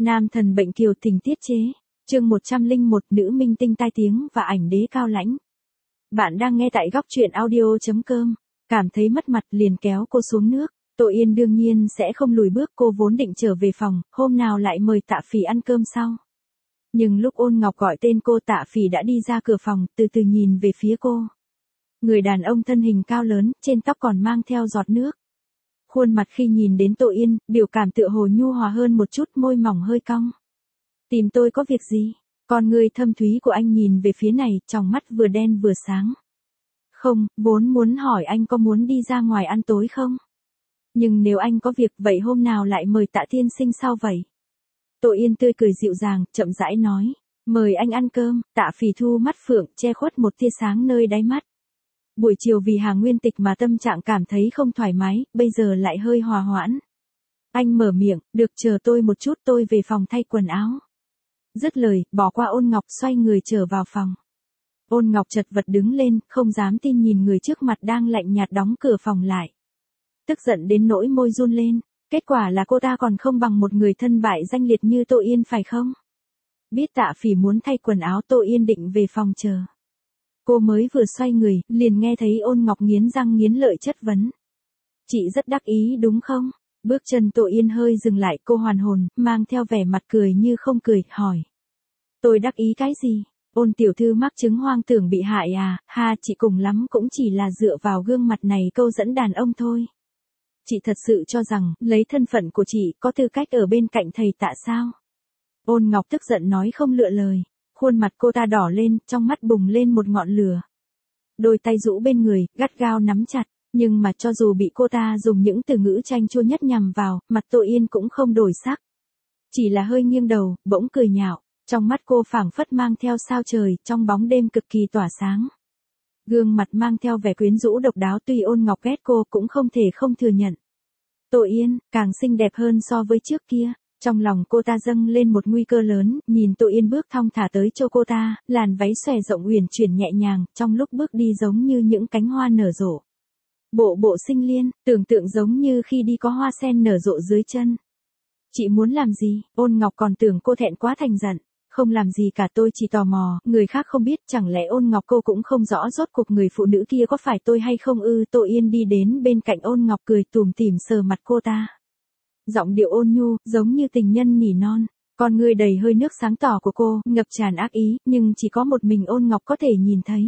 Nam thần bệnh kiều tình tiết chế. Chương 101 nữ minh tinh tai tiếng và ảnh đế cao lãnh. Bạn đang nghe tại góc truyện audio.com. Cảm thấy mất mặt liền kéo cô xuống nước. Tô Yên đương nhiên sẽ không lùi bước, cô vốn định trở về phòng, hôm nào lại mời Tạ Phỉ ăn cơm sau. Nhưng lúc Ôn Ngọc gọi tên cô, Tạ Phỉ đã đi ra cửa phòng, từ từ nhìn về phía cô. Người đàn ông thân hình cao lớn, trên tóc còn mang theo giọt nước. Khuôn mặt khi nhìn đến Tô Yên, biểu cảm tựa hồ nhu hòa hơn một chút, môi mỏng hơi cong. Tìm tôi có việc gì? Con người thâm thúy của anh nhìn về phía này, tròng mắt vừa đen vừa sáng. Không, vốn muốn hỏi anh có muốn đi ra ngoài ăn tối không? Nhưng nếu anh có việc, vậy hôm nào lại mời Tạ tiên sinh sao vậy? Tô Yên tươi cười dịu dàng, chậm rãi nói. Mời anh ăn cơm. Tạ Phỉ thu mắt phượng, che khuất một tia sáng nơi đáy mắt. Buổi chiều vì Hà Nguyên Tịch mà tâm trạng cảm thấy không thoải mái, bây giờ lại hơi hòa hoãn. Anh mở miệng, được, chờ tôi một chút, tôi về phòng thay quần áo. Dứt lời, bỏ qua Ôn Ngọc, xoay người trở vào phòng. Ôn Ngọc chật vật đứng lên, không dám tin nhìn người trước mặt đang lạnh nhạt đóng cửa phòng lại. Tức giận đến nỗi môi run lên, kết quả là cô ta còn không bằng một người thân bại danh liệt như Tô Yên phải không? Biết Tạ Phỉ muốn thay quần áo, Tô Yên định về phòng chờ. Cô mới vừa xoay người, liền nghe thấy Ôn Ngọc nghiến răng nghiến lợi chất vấn. Chị rất đắc ý đúng không? Bước chân Tô Yên hơi dừng lại, cô hoàn hồn, mang theo vẻ mặt cười như không cười, hỏi. Tôi đắc ý cái gì? Ôn tiểu thư mắc chứng hoang tưởng bị hại à? Ha, chị cùng lắm cũng chỉ là dựa vào gương mặt này câu dẫn đàn ông thôi. Chị thật sự cho rằng, lấy thân phận của chị, có tư cách ở bên cạnh thầy Tạ sao? Ôn Ngọc tức giận nói không lựa lời. Khuôn mặt cô ta đỏ lên, trong mắt bùng lên một ngọn lửa. Đôi tay rũ bên người, gắt gao nắm chặt, nhưng mà cho dù bị cô ta dùng những từ ngữ chanh chua nhất nhằm vào, mặt Tô Yên cũng không đổi sắc. Chỉ là hơi nghiêng đầu, bỗng cười nhạo, trong mắt cô phảng phất mang theo sao trời, trong bóng đêm cực kỳ tỏa sáng. Gương mặt mang theo vẻ quyến rũ độc đáo, tuy Ôn Ngọc ghét cô cũng không thể không thừa nhận. Tô Yên, càng xinh đẹp hơn so với trước kia. Trong lòng cô ta dâng lên một nguy cơ lớn, nhìn Tô Yên bước thong thả tới chỗ cô ta, làn váy xòe rộng uyển chuyển nhẹ nhàng, trong lúc bước đi giống như những cánh hoa nở rộ. Bộ sinh liên, tưởng tượng giống như khi đi có hoa sen nở rộ dưới chân. Chị muốn làm gì? Ôn Ngọc còn tưởng cô thẹn quá thành giận. Không làm gì cả, tôi chỉ tò mò, người khác không biết, chẳng lẽ Ôn Ngọc cô cũng không rõ rốt cuộc người phụ nữ kia có phải tôi hay không ư? Tô Yên đi đến bên cạnh Ôn Ngọc, cười tủm tỉm sờ mặt cô ta. Giọng điệu ôn nhu, giống như tình nhân nỉ non, con người đầy hơi nước sáng tỏ của cô, ngập tràn ác ý, nhưng chỉ có một mình Ôn Ngọc có thể nhìn thấy.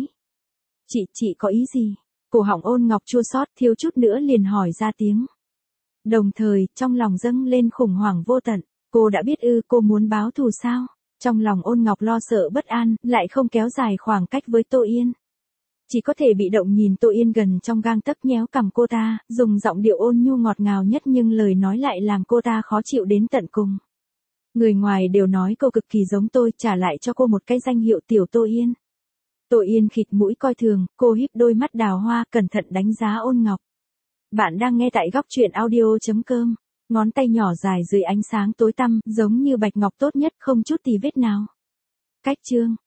Chị có ý gì? Cổ họng Ôn Ngọc chua xót, thiếu chút nữa liền hỏi ra tiếng. Đồng thời, trong lòng dâng lên khủng hoảng vô tận, cô đã biết ư, cô muốn báo thù sao? Trong lòng Ôn Ngọc lo sợ bất an, lại không kéo dài khoảng cách với Tô Yên. Chỉ có thể bị động nhìn Tô Yên gần trong gang tấc, nhéo cằm cô ta, dùng giọng điệu ôn nhu ngọt ngào nhất nhưng lời nói lại làm cô ta khó chịu đến tận cùng. Người ngoài đều nói cô cực kỳ giống tôi, trả lại cho cô một cái danh hiệu tiểu Tô Yên. Tô Yên khịt mũi coi thường, cô híp đôi mắt đào hoa, cẩn thận đánh giá Ôn Ngọc. Bạn đang nghe tại góc truyện audio.com. Ngón tay nhỏ dài dưới ánh sáng tối tăm, giống như bạch ngọc tốt nhất, không chút tì vết nào. Cách chương